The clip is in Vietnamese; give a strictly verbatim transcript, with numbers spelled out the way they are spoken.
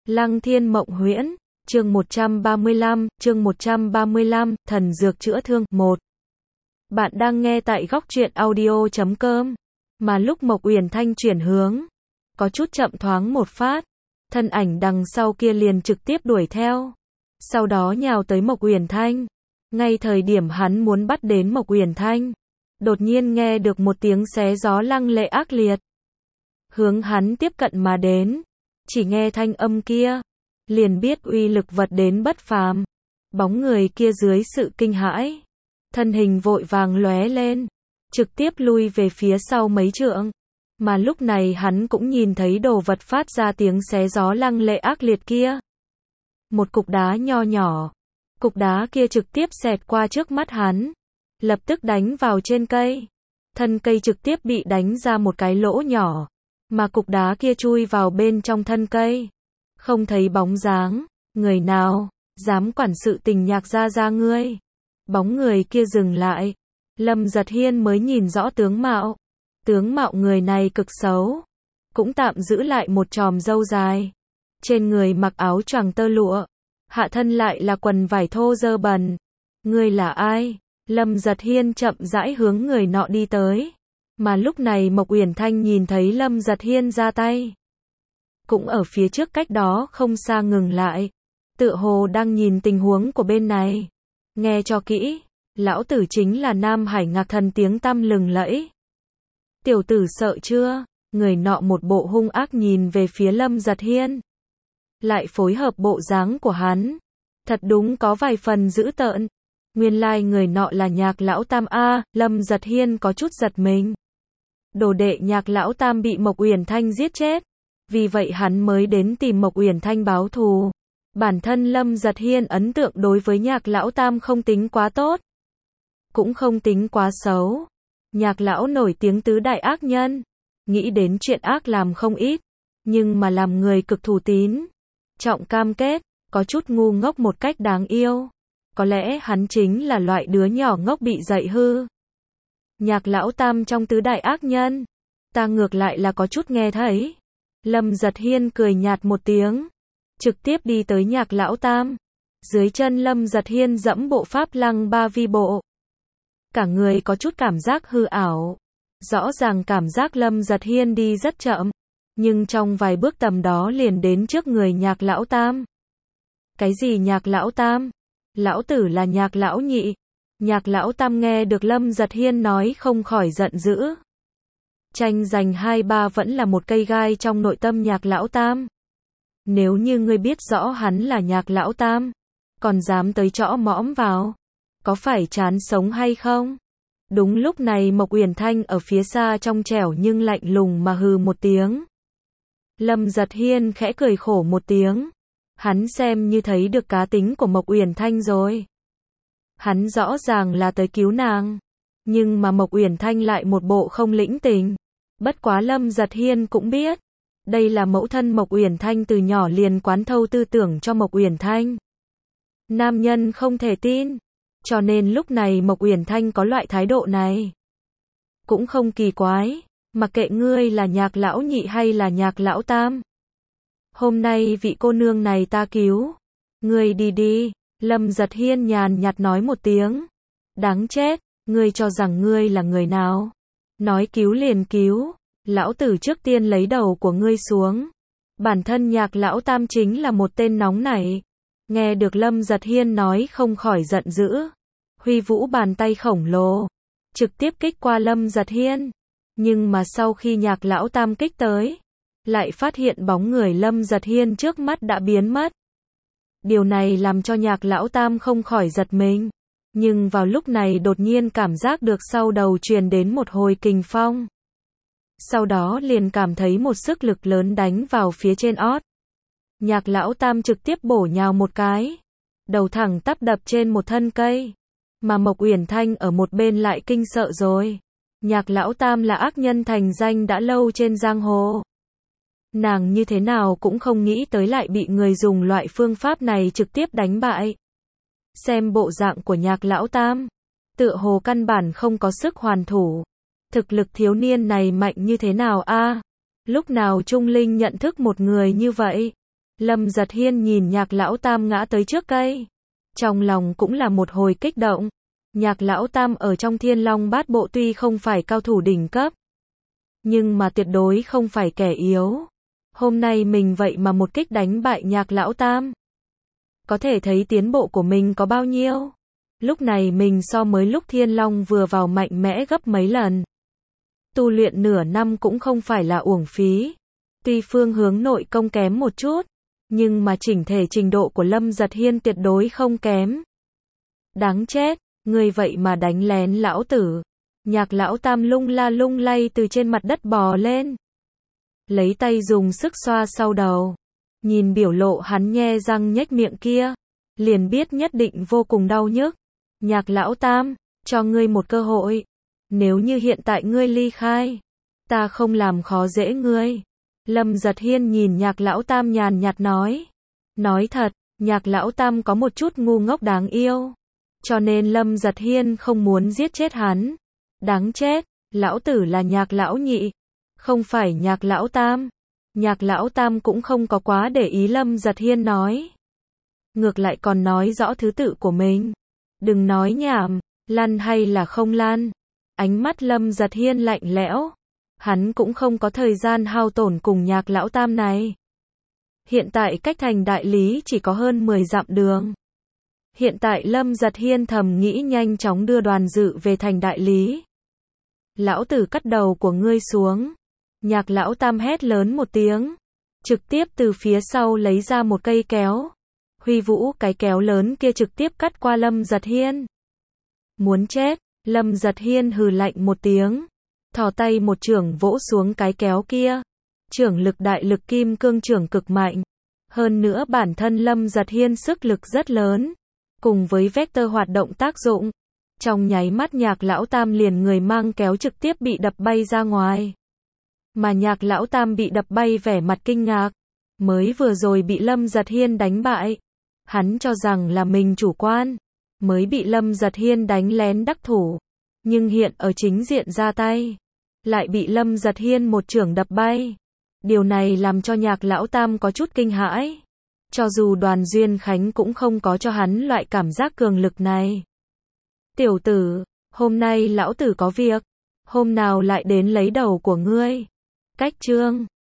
Lăng Thiên Mộng Huyễn, chương một trăm ba mươi lăm, chương một trăm ba mươi lăm, thần dược chữa thương, một. Bạn đang nghe tại góc truyện audio chấm com, mà lúc Mộc Uyển Thanh chuyển hướng, có chút chậm thoáng một phát, thân ảnh đằng sau kia liền trực tiếp đuổi theo, sau đó nhào tới Mộc Uyển Thanh. Ngay thời điểm hắn muốn bắt đến Mộc Uyển Thanh, đột nhiên nghe được một tiếng xé gió lăng lệ ác liệt, hướng hắn tiếp cận mà đến. Chỉ nghe thanh âm kia, liền biết uy lực vật đến bất phàm. Bóng người kia dưới sự kinh hãi, thân hình vội vàng lóe lên, trực tiếp lui về phía sau mấy trượng. Mà lúc này hắn cũng nhìn thấy đồ vật phát ra tiếng xé gió lăng lệ ác liệt kia. Một cục đá nho nhỏ, cục đá kia trực tiếp xẹt qua trước mắt hắn, lập tức đánh vào trên cây. Thân cây trực tiếp bị đánh ra một cái lỗ nhỏ, mà cục đá kia chui vào bên trong thân cây, không thấy bóng dáng. Người nào dám quản sự tình Nhạc gia gia ngươi? Bóng người kia dừng lại, Lâm Giật Hiên mới nhìn rõ tướng mạo. Tướng mạo người này cực xấu, cũng tạm giữ lại một chòm râu dài, trên người mặc áo choàng tơ lụa, hạ thân lại là quần vải thô dơ bẩn. Ngươi là ai? Lâm Giật Hiên chậm rãi hướng người nọ đi tới. Mà lúc này Mộc Uyển Thanh nhìn thấy Lâm Giật Hiên ra tay, cũng ở phía trước cách đó không xa ngừng lại, tựa hồ đang nhìn tình huống của bên này. Nghe cho kỹ, lão tử chính là Nam Hải Ngạc Thần tiếng tăm lừng lẫy. Tiểu tử sợ chưa? Người nọ một bộ hung ác nhìn về phía Lâm Giật Hiên, lại phối hợp bộ dáng của hắn, thật đúng có vài phần dữ tợn. Nguyên lai like người nọ là Nhạc lão tam a. Lâm Giật Hiên có chút giật mình. Đồ đệ Nhạc lão tam bị Mộc Uyển Thanh giết chết, vì vậy hắn mới đến tìm Mộc Uyển Thanh báo thù. Bản thân Lâm Giật Hiên ấn tượng đối với Nhạc lão tam không tính quá tốt, cũng không tính quá xấu. Nhạc lão nổi tiếng tứ đại ác nhân, nghĩ đến chuyện ác làm không ít, nhưng mà làm người cực thủ tín, trọng cam kết, có chút ngu ngốc một cách đáng yêu. Có lẽ hắn chính là loại đứa nhỏ ngốc bị dạy hư. Nhạc lão tam trong tứ đại ác nhân, ta ngược lại là có chút nghe thấy. Lâm Giật Hiên cười nhạt một tiếng, trực tiếp đi tới Nhạc lão tam. Dưới chân Lâm Giật Hiên dẫm bộ pháp lăng ba vi bộ, cả người có chút cảm giác hư ảo. Rõ ràng cảm giác Lâm Giật Hiên đi rất chậm, nhưng trong vài bước tầm đó liền đến trước người Nhạc lão tam. Cái gì Nhạc lão tam? Lão tử là Nhạc lão nhị. Nhạc lão tam nghe được Lâm Giật Hiên nói không khỏi giận dữ. Tranh giành hai ba vẫn là một cây gai trong nội tâm Nhạc lão tam. Nếu như ngươi biết rõ hắn là Nhạc lão tam, còn dám tới chõ mõm vào, có phải chán sống hay không? Đúng lúc này Mộc Uyển Thanh ở phía xa trong trẻo nhưng lạnh lùng mà hừ một tiếng. Lâm Giật Hiên khẽ cười khổ một tiếng. Hắn xem như thấy được cá tính của Mộc Uyển Thanh rồi. Hắn rõ ràng là tới cứu nàng, nhưng mà Mộc Uyển Thanh lại một bộ không lĩnh tình. Bất quá Lâm Giật Hiên cũng biết, đây là mẫu thân Mộc Uyển Thanh từ nhỏ liền quán thâu tư tưởng cho Mộc Uyển Thanh. Nam nhân không thể tin, cho nên lúc này Mộc Uyển Thanh có loại thái độ này, cũng không kỳ quái. Mặc kệ ngươi là Nhạc lão nhị hay là Nhạc lão tam, hôm nay vị cô nương này ta cứu, ngươi đi đi. Lâm Giật Hiên nhàn nhạt nói một tiếng. Đáng chết, ngươi cho rằng ngươi là người nào? Nói cứu liền cứu, lão tử trước tiên lấy đầu của ngươi xuống. Bản thân Nhạc lão tam chính là một tên nóng nảy. Nghe được Lâm Giật Hiên nói không khỏi giận dữ, huy vũ bàn tay khổng lồ, trực tiếp kích qua Lâm Giật Hiên. Nhưng mà sau khi Nhạc lão tam kích tới, lại phát hiện bóng người Lâm Giật Hiên trước mắt đã biến mất. Điều này làm cho Nhạc lão tam không khỏi giật mình. Nhưng vào lúc này đột nhiên cảm giác được sau đầu truyền đến một hồi kình phong. Sau đó liền cảm thấy một sức lực lớn đánh vào phía trên ót. Nhạc lão tam trực tiếp bổ nhào một cái, đầu thẳng tắp đập trên một thân cây. Mà Mộc Uyển Thanh ở một bên lại kinh sợ rồi. Nhạc lão tam là ác nhân thành danh đã lâu trên giang hồ. Nàng như thế nào cũng không nghĩ tới lại bị người dùng loại phương pháp này trực tiếp đánh bại. Xem bộ dạng của Nhạc lão tam, tựa hồ căn bản không có sức hoàn thủ. Thực lực thiếu niên này mạnh như thế nào a? Lúc nào Trung Linh nhận thức một người như vậy? Lâm Giật Hiên nhìn Nhạc Lão Tam ngã tới trước cây. Trong lòng cũng là một hồi kích động. Nhạc Lão Tam ở trong Thiên Long Bát Bộ tuy không phải cao thủ đỉnh cấp, nhưng mà tuyệt đối không phải kẻ yếu. Hôm nay mình vậy mà một kích đánh bại Nhạc Lão Tam. Có thể thấy tiến bộ của mình có bao nhiêu. Lúc này mình so mới lúc Thiên Long vừa vào mạnh mẽ gấp mấy lần. Tu luyện nửa năm cũng không phải là uổng phí. Tuy phương hướng nội công kém một chút, nhưng mà chỉnh thể trình độ của Lâm Giật Hiên tuyệt đối không kém. Đáng chết, người vậy mà đánh lén lão tử. Nhạc Lão Tam lung la lung lay từ trên mặt đất bò lên. Lấy tay dùng sức xoa sau đầu. Nhìn biểu lộ hắn nhe răng nhếch miệng kia, liền biết nhất định vô cùng đau nhức. Nhạc Lão Tam, cho ngươi một cơ hội. Nếu như hiện tại ngươi ly khai, ta không làm khó dễ ngươi. Lâm Giật Hiên nhìn Nhạc Lão Tam nhàn nhạt nói. Nói thật, Nhạc Lão Tam có một chút ngu ngốc đáng yêu. Cho nên Lâm Giật Hiên không muốn giết chết hắn. Đáng chết, lão tử là Nhạc Lão Nhị, không phải Nhạc Lão Tam. Nhạc Lão Tam cũng không có quá để ý Lâm Giật Hiên nói. Ngược lại còn nói rõ thứ tự của mình. Đừng nói nhảm, lăn hay là không lăn. Ánh mắt Lâm Giật Hiên lạnh lẽo. Hắn cũng không có thời gian hao tổn cùng Nhạc Lão Tam này. Hiện tại cách thành Đại Lý chỉ có hơn mười dặm đường. Hiện tại Lâm Giật Hiên thầm nghĩ nhanh chóng đưa đoàn dự về thành Đại Lý. Lão tử cắt đầu của ngươi xuống. Nhạc Lão Tam hét lớn một tiếng. Trực tiếp từ phía sau lấy ra một cây kéo. Huy vũ cái kéo lớn kia trực tiếp cắt qua Lâm Giật Hiên. Muốn chết, Lâm Giật Hiên hừ lạnh một tiếng. Thò tay một chưởng vỗ xuống cái kéo kia. Chưởng lực đại lực kim cương chưởng cực mạnh. Hơn nữa bản thân Lâm Giật Hiên sức lực rất lớn. Cùng với vector hoạt động tác dụng. Trong nháy mắt Nhạc Lão Tam liền người mang kéo trực tiếp bị đập bay ra ngoài. Mà Nhạc Lão Tam bị đập bay vẻ mặt kinh ngạc. Mới vừa rồi bị Lâm Giật Hiên đánh bại. Hắn cho rằng là mình chủ quan. Mới bị Lâm Giật Hiên đánh lén đắc thủ. Nhưng hiện ở chính diện ra tay. Lại bị Lâm Giật Hiên một chưởng đập bay. Điều này làm cho Nhạc Lão Tam có chút kinh hãi. Cho dù Đoàn Duyên Khánh cũng không có cho hắn loại cảm giác cường lực này. Tiểu tử, hôm nay lão tử có việc. Hôm nào lại đến lấy đầu của ngươi. Cách chương